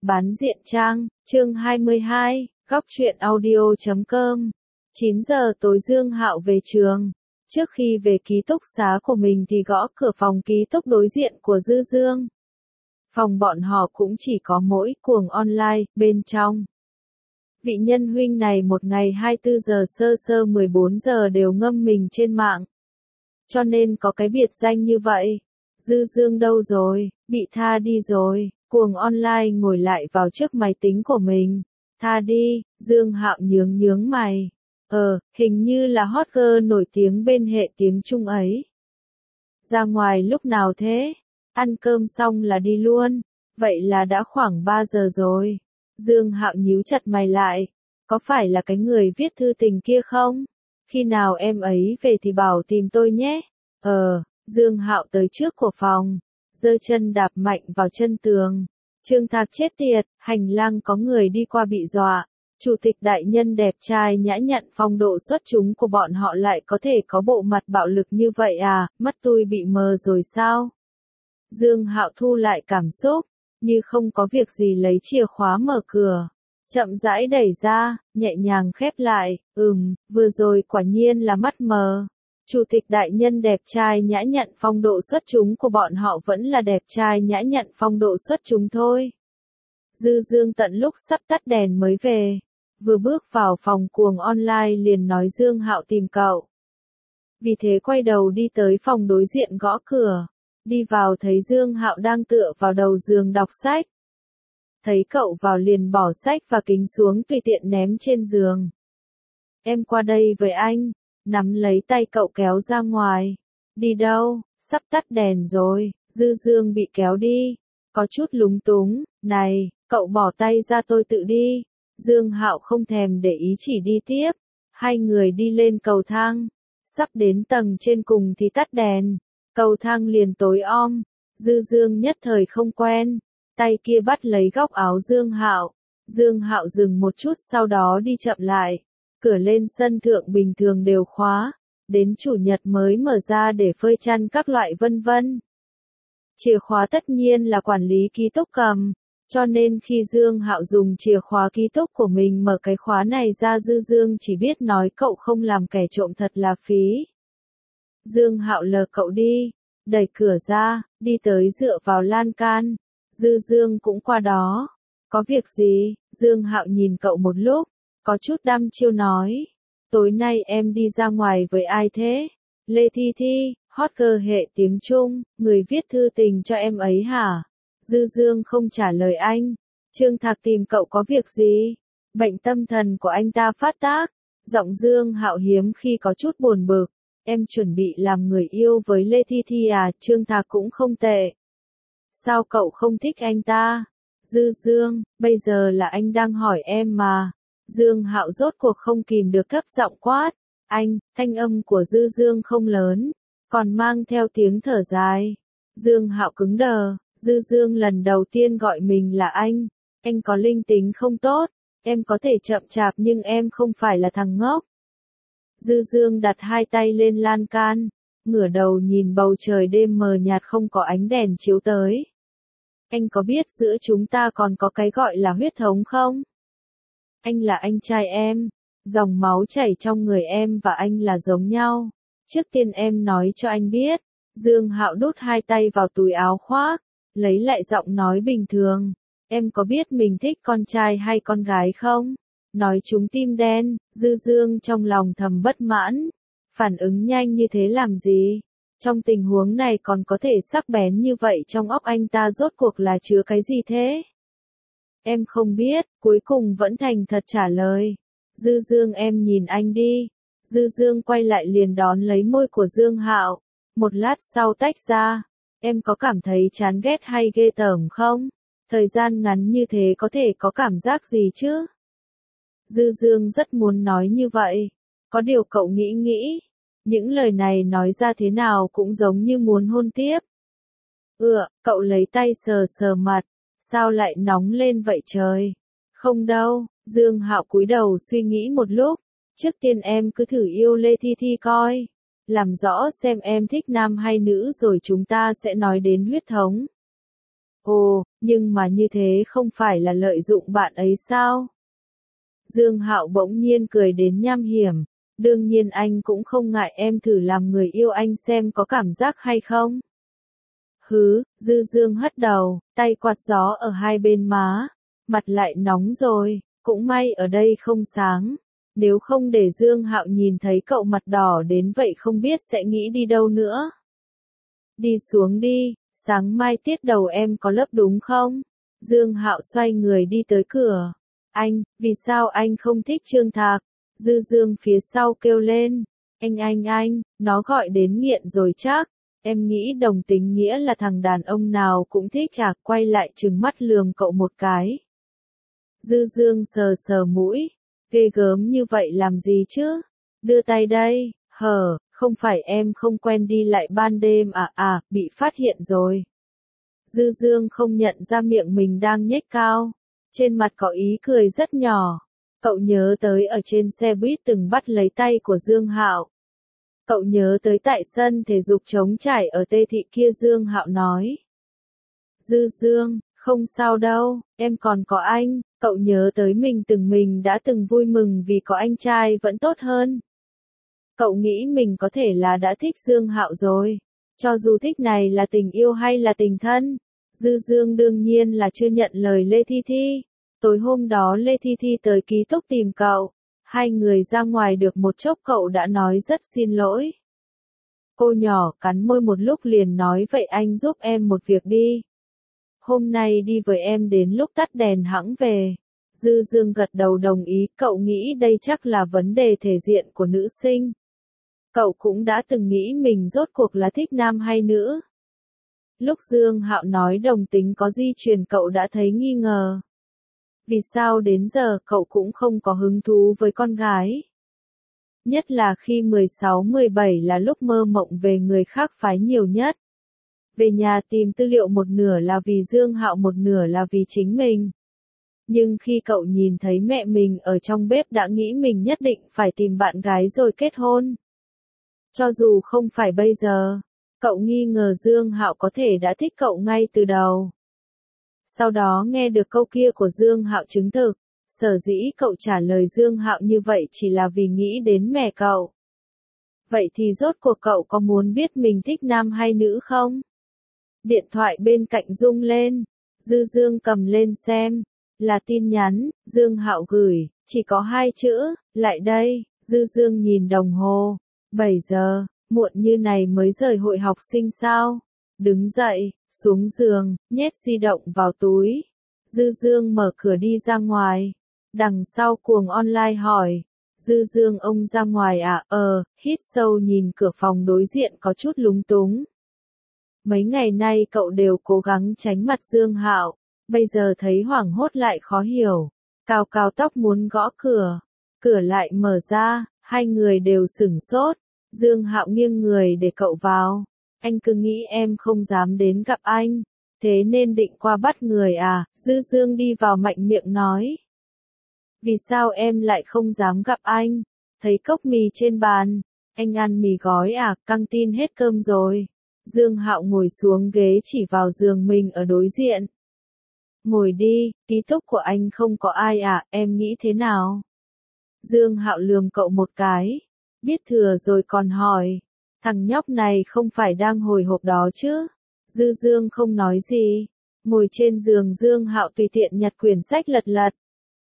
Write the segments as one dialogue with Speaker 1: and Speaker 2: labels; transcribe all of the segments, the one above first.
Speaker 1: Bán diện trang, chương 22, góc truyện audio.com. 9 giờ tối Dương Hạo về trường. Trước khi về ký túc xá của mình thì gõ cửa phòng ký túc đối diện của Dư Dương. Phòng bọn họ cũng chỉ có mỗi cuồng online, bên trong. Vị nhân huynh này một ngày 24 giờ sơ 14 giờ đều ngâm mình trên mạng. Cho nên có cái biệt danh như vậy. Dư Dương đâu rồi, bị tha đi rồi. Cuồng online ngồi lại vào trước máy tính của mình. Tha đi, Dương Hạo nhướng mày. Hình như là hot girl nổi tiếng bên hệ tiếng Trung ấy. Ra ngoài lúc nào thế? Ăn cơm xong là đi luôn. Vậy là đã khoảng 3 giờ rồi. Dương Hạo nhíu chặt mày lại. Có phải là cái người viết thư tình kia không? Khi nào em ấy về thì bảo tìm tôi nhé. Dương Hạo tới trước của phòng. Giơ chân đạp mạnh vào chân tường. Trương Thạc chết tiệt, hành lang có người đi qua bị dọa. Chủ tịch đại nhân đẹp trai nhã nhặn phong độ xuất chúng của bọn họ lại có thể có bộ mặt bạo lực như vậy à, mắt tôi bị mờ rồi sao? Dương Hạo thu lại cảm xúc, như không có việc gì lấy chìa khóa mở cửa. Chậm rãi đẩy ra, nhẹ nhàng khép lại, vừa rồi quả nhiên là mắt mờ. Chủ tịch đại nhân đẹp trai nhã nhặn phong độ xuất chúng của bọn họ vẫn là đẹp trai nhã nhặn phong độ xuất chúng thôi. Dư Dương tận lúc sắp tắt đèn mới về. Vừa bước vào phòng cuồng online liền nói Dương Hạo tìm cậu. Vì thế quay đầu đi tới phòng đối diện gõ cửa. Đi vào thấy Dương Hạo đang tựa vào đầu giường đọc sách. Thấy cậu vào liền bỏ sách và kính xuống tùy tiện ném trên giường. Em qua đây với anh. Nắm lấy tay cậu kéo ra ngoài. Đi đâu? Sắp tắt đèn rồi. Dư Dương bị kéo đi. Có chút lúng túng. Này, cậu bỏ tay ra tôi tự đi. Dương Hạo không thèm để ý chỉ đi tiếp. Hai người đi lên cầu thang. Sắp đến tầng trên cùng thì tắt đèn. Cầu thang liền tối om. Dư Dương nhất thời không quen. Tay kia bắt lấy góc áo Dương Hạo. Dương Hạo dừng một chút sau đó đi chậm lại. Cửa lên sân thượng bình thường đều khóa. Đến chủ nhật mới mở ra để phơi chăn các loại vân vân. Chìa khóa tất nhiên là quản lý ký túc cầm. Cho nên khi Dương Hạo dùng chìa khóa ký túc của mình mở cái khóa này ra Dư Dương chỉ biết nói cậu không làm kẻ trộm thật là phí. Dương Hạo lờ cậu đi, đẩy cửa ra, đi tới dựa vào lan can. Dư Dương cũng qua đó. Có việc gì? Dương Hạo nhìn cậu một lúc, có chút đăm chiêu nói. Tối nay em đi ra ngoài với ai thế? Lê Thi Thi, hot girl hệ tiếng Trung, người viết thư tình cho em ấy hả? Dư Dương không trả lời anh. Trương Thạc tìm cậu có việc gì? Bệnh tâm thần của anh ta phát tác. Giọng Dương Hạo hiếm khi có chút buồn bực. Em chuẩn bị làm người yêu với Lê Thi Thi à? Trương Thạc cũng không tệ. Sao cậu không thích anh ta? Dư Dương, bây giờ là anh đang hỏi em mà. Dương Hạo rốt cuộc không kìm được thấp giọng quát. Anh, thanh âm của Dư Dương không lớn, còn mang theo tiếng thở dài. Dương Hạo cứng đờ. Dư Dương lần đầu tiên gọi mình là anh có linh tính không tốt, em có thể chậm chạp nhưng em không phải là thằng ngốc. Dư Dương đặt hai tay lên lan can, ngửa đầu nhìn bầu trời đêm mờ nhạt không có ánh đèn chiếu tới. Anh có biết giữa chúng ta còn có cái gọi là huyết thống không? Anh là anh trai em, dòng máu chảy trong người em và anh là giống nhau. Trước tiên em nói cho anh biết. Dương Hạo đút hai tay vào túi áo khoác. Lấy lại giọng nói bình thường. Em có biết mình thích con trai hay con gái không? Nói chúng tim đen, Dư Dương trong lòng thầm bất mãn. Phản ứng nhanh như thế làm gì? Trong tình huống này còn có thể sắc bén như vậy trong óc anh ta rốt cuộc là chứa cái gì thế? Em không biết, cuối cùng vẫn thành thật trả lời. Dư Dương em nhìn anh đi. Dư Dương quay lại liền đón lấy môi của Dương Hạo. Một lát sau tách ra. Em có cảm thấy chán ghét hay ghê tởm không? Thời gian ngắn như thế có thể có cảm giác gì chứ? Dư Dương rất muốn nói như vậy. Có điều cậu nghĩ. Những lời này nói ra thế nào cũng giống như muốn hôn tiếp. Cậu lấy tay sờ mặt. Sao lại nóng lên vậy trời? Không đâu, Dương Hạo cúi đầu suy nghĩ một lúc. Trước tiên em cứ thử yêu Lê Thi Thi coi. Làm rõ xem em thích nam hay nữ rồi chúng ta sẽ nói đến huyết thống. Ồ, nhưng mà như thế không phải là lợi dụng bạn ấy sao? Dương Hạo bỗng nhiên cười đến nham hiểm. Đương nhiên anh cũng không ngại em thử làm người yêu anh xem có cảm giác hay không. Hứ, Dư Dương hất đầu, tay quạt gió ở hai bên má. Mặt lại nóng rồi, cũng may ở đây không sáng. Nếu không để Dương Hạo nhìn thấy cậu mặt đỏ đến vậy không biết sẽ nghĩ đi đâu nữa. Đi xuống đi, sáng mai tiết đầu em có lớp đúng không? Dương Hạo xoay người đi tới cửa. Anh, vì sao anh không thích Trương Thạc? Dư Dương phía sau kêu lên. Anh, nó gọi đến nghiện rồi chắc. Em nghĩ đồng tính nghĩa là thằng đàn ông nào cũng thích à, quay lại trừng mắt lườm cậu một cái. Dư Dương sờ sờ mũi. Ghê gớm như vậy làm gì chứ? Đưa tay đây, không phải em không quen đi lại ban đêm bị phát hiện rồi. Dư Dương không nhận ra miệng mình đang nhếch cao. Trên mặt có ý cười rất nhỏ. Cậu nhớ tới ở trên xe buýt từng bắt lấy tay của Dương Hạo. Cậu nhớ tới tại sân thể dục trống trải ở Tê Thị kia Dương Hạo nói. Dư Dương, không sao đâu, em còn có anh. Cậu nhớ tới mình đã từng vui mừng vì có anh trai vẫn tốt hơn. Cậu nghĩ mình có thể là đã thích Dương Hạo rồi. Cho dù thích này là tình yêu hay là tình thân. Dư Dương đương nhiên là chưa nhận lời Lê Thi Thi. Tối hôm đó Lê Thi Thi tới ký túc tìm cậu. Hai người ra ngoài được một chốc cậu đã nói rất xin lỗi. Cô nhỏ cắn môi một lúc liền nói vậy anh giúp em một việc đi. Hôm nay đi với em đến lúc tắt đèn hẵng về. Dư Dương gật đầu đồng ý, cậu nghĩ đây chắc là vấn đề thể diện của nữ sinh. Cậu cũng đã từng nghĩ mình rốt cuộc là thích nam hay nữ. Lúc Dương Hạo nói đồng tính có di truyền cậu đã thấy nghi ngờ. Vì sao đến giờ cậu cũng không có hứng thú với con gái? Nhất là khi 16-17 là lúc mơ mộng về người khác phái nhiều nhất. Về nhà tìm tư liệu một nửa là vì Dương Hạo một nửa là vì chính mình. Nhưng khi cậu nhìn thấy mẹ mình ở trong bếp đã nghĩ mình nhất định phải tìm bạn gái rồi kết hôn. Cho dù không phải bây giờ, cậu nghi ngờ Dương Hạo có thể đã thích cậu ngay từ đầu. Sau đó nghe được câu kia của Dương Hạo chứng thực, sở dĩ cậu trả lời Dương Hạo như vậy chỉ là vì nghĩ đến mẹ cậu. Vậy thì rốt cuộc cậu có muốn biết mình thích nam hay nữ không? Điện thoại bên cạnh rung lên, Dư Dương cầm lên xem, là tin nhắn, Dương Hạo gửi, chỉ có 2 chữ, lại đây. Dư Dương nhìn đồng hồ, 7 giờ, muộn như này mới rời hội học sinh sao? Đứng dậy, xuống giường, nhét di động vào túi. Dư Dương mở cửa đi ra ngoài. Đằng sau cuồng online hỏi. Dư Dương ông ra ngoài à? Hít sâu nhìn cửa phòng đối diện có chút lúng túng. Mấy ngày nay cậu đều cố gắng tránh mặt Dương Hạo. Bây giờ thấy hoảng hốt lại khó hiểu. Cào cào tóc muốn gõ cửa. Cửa lại mở ra, hai người đều sửng sốt. Dương Hạo nghiêng người để cậu vào. Anh cứ nghĩ em không dám đến gặp anh. Thế nên định qua bắt người à? Dư Dương đi vào mạnh miệng nói. Vì sao em lại không dám gặp anh? Thấy cốc mì trên bàn. Anh ăn mì gói à? Căng tin hết cơm rồi. Dương Hạo ngồi xuống ghế chỉ vào giường mình ở đối diện. Ngồi đi, ký túc của anh không có ai à, em nghĩ thế nào? Dương Hạo lườm cậu một cái. Biết thừa rồi còn hỏi. Thằng nhóc này không phải đang hồi hộp đó chứ? Dư Dương không nói gì. Ngồi trên giường Dương Hạo tùy tiện nhặt quyển sách lật lật.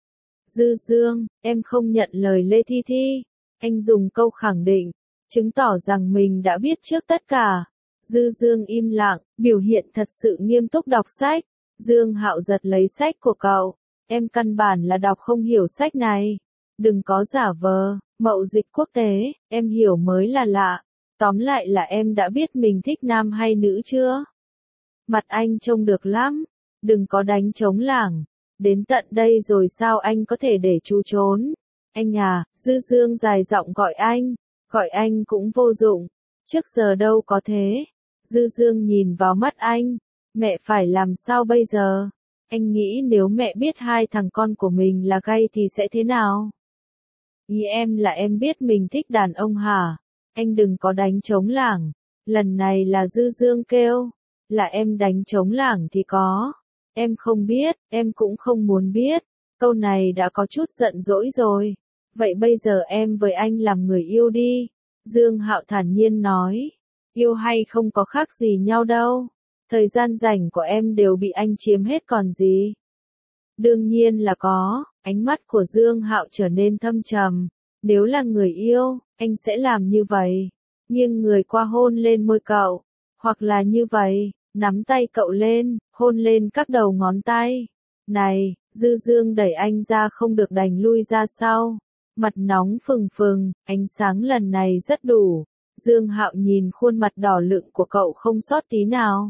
Speaker 1: Dư Dương, em không nhận lời Lê Thi Thi. Anh dùng câu khẳng định, chứng tỏ rằng mình đã biết trước tất cả. Dư Dương im lặng, biểu hiện thật sự nghiêm túc đọc sách. Dương Hạo giật lấy sách của cậu. Em căn bản là đọc không hiểu sách này. Đừng có giả vờ, mậu dịch quốc tế, em hiểu mới là lạ. Tóm lại là em đã biết mình thích nam hay nữ chưa? Mặt anh trông được lắm. Đừng có đánh trống lảng. Đến tận đây rồi sao anh có thể để chú trốn? Anh à, Dư Dương dài giọng gọi anh. Gọi anh cũng vô dụng. Trước giờ đâu có thế. Dư Dương nhìn vào mắt anh. Mẹ phải làm sao bây giờ? Anh nghĩ nếu mẹ biết hai thằng con của mình là gay thì sẽ thế nào? Ý em là em biết mình thích đàn ông hả? Anh đừng có đánh trống lảng. Lần này là Dư Dương kêu. Là em đánh trống lảng thì có. Em không biết, em cũng không muốn biết. Câu này đã có chút giận dỗi rồi. Vậy bây giờ em với anh làm người yêu đi. Dương Hạo thản nhiên nói. Yêu hay không có khác gì nhau đâu. Thời gian rảnh của em đều bị anh chiếm hết còn gì. Đương nhiên là có. Ánh mắt của Dương Hạo trở nên thâm trầm. Nếu là người yêu, anh sẽ làm như vậy. Nghiêng người qua hôn lên môi cậu. Hoặc là như vậy, nắm tay cậu lên, hôn lên các đầu ngón tay. Này, Dư Dương đẩy anh ra không được đành lui ra sau. Mặt nóng phừng phừng, ánh sáng lần này rất đủ. Dương Hạo nhìn khuôn mặt đỏ lựng của cậu không sót tí nào.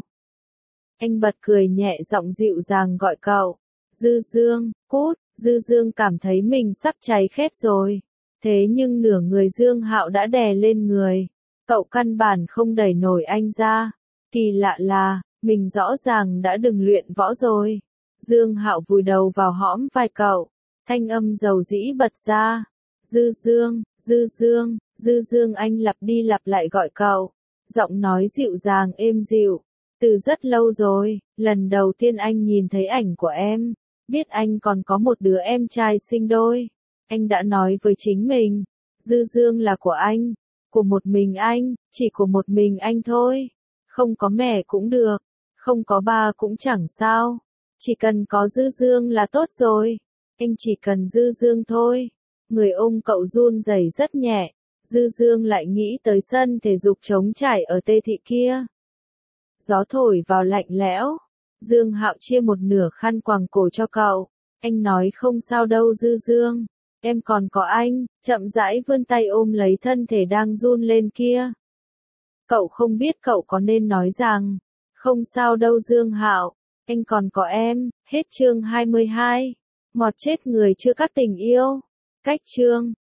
Speaker 1: Anh bật cười nhẹ giọng dịu dàng gọi cậu. Dư Dương, cút. Dư Dương cảm thấy mình sắp cháy khét rồi. Thế nhưng nửa người Dương Hạo đã đè lên người. Cậu căn bản không đẩy nổi anh ra. Kỳ lạ là, mình rõ ràng đã đừng luyện võ rồi. Dương Hạo vùi đầu vào hõm vai cậu. Thanh âm dầu dĩ bật ra. Dư Dương, Dư Dương, Dư Dương anh lặp đi lặp lại gọi cậu. Giọng nói dịu dàng êm dịu. Từ rất lâu rồi, lần đầu tiên anh nhìn thấy ảnh của em. Biết anh còn có một đứa em trai sinh đôi. Anh đã nói với chính mình. Dư Dương là của anh. Của một mình anh, chỉ của một mình anh thôi. Không có mẹ cũng được. Không có ba cũng chẳng sao. Chỉ cần có Dư Dương là tốt rồi. Anh chỉ cần Dư Dương thôi. Người ôm cậu run rẩy rất nhẹ. Dư Dương lại nghĩ tới sân thể dục trống trải ở Tê Thị kia. Gió thổi vào lạnh lẽo. Dương Hạo chia một nửa khăn quàng cổ cho cậu. Anh nói không sao đâu Dư Dương. Em còn có anh, chậm rãi vươn tay ôm lấy thân thể đang run lên kia. Cậu không biết cậu có nên nói rằng, không sao đâu Dương Hạo, anh còn có em. Hết chương 22. Mọt chết người chưa cắt tình yêu. Cách chương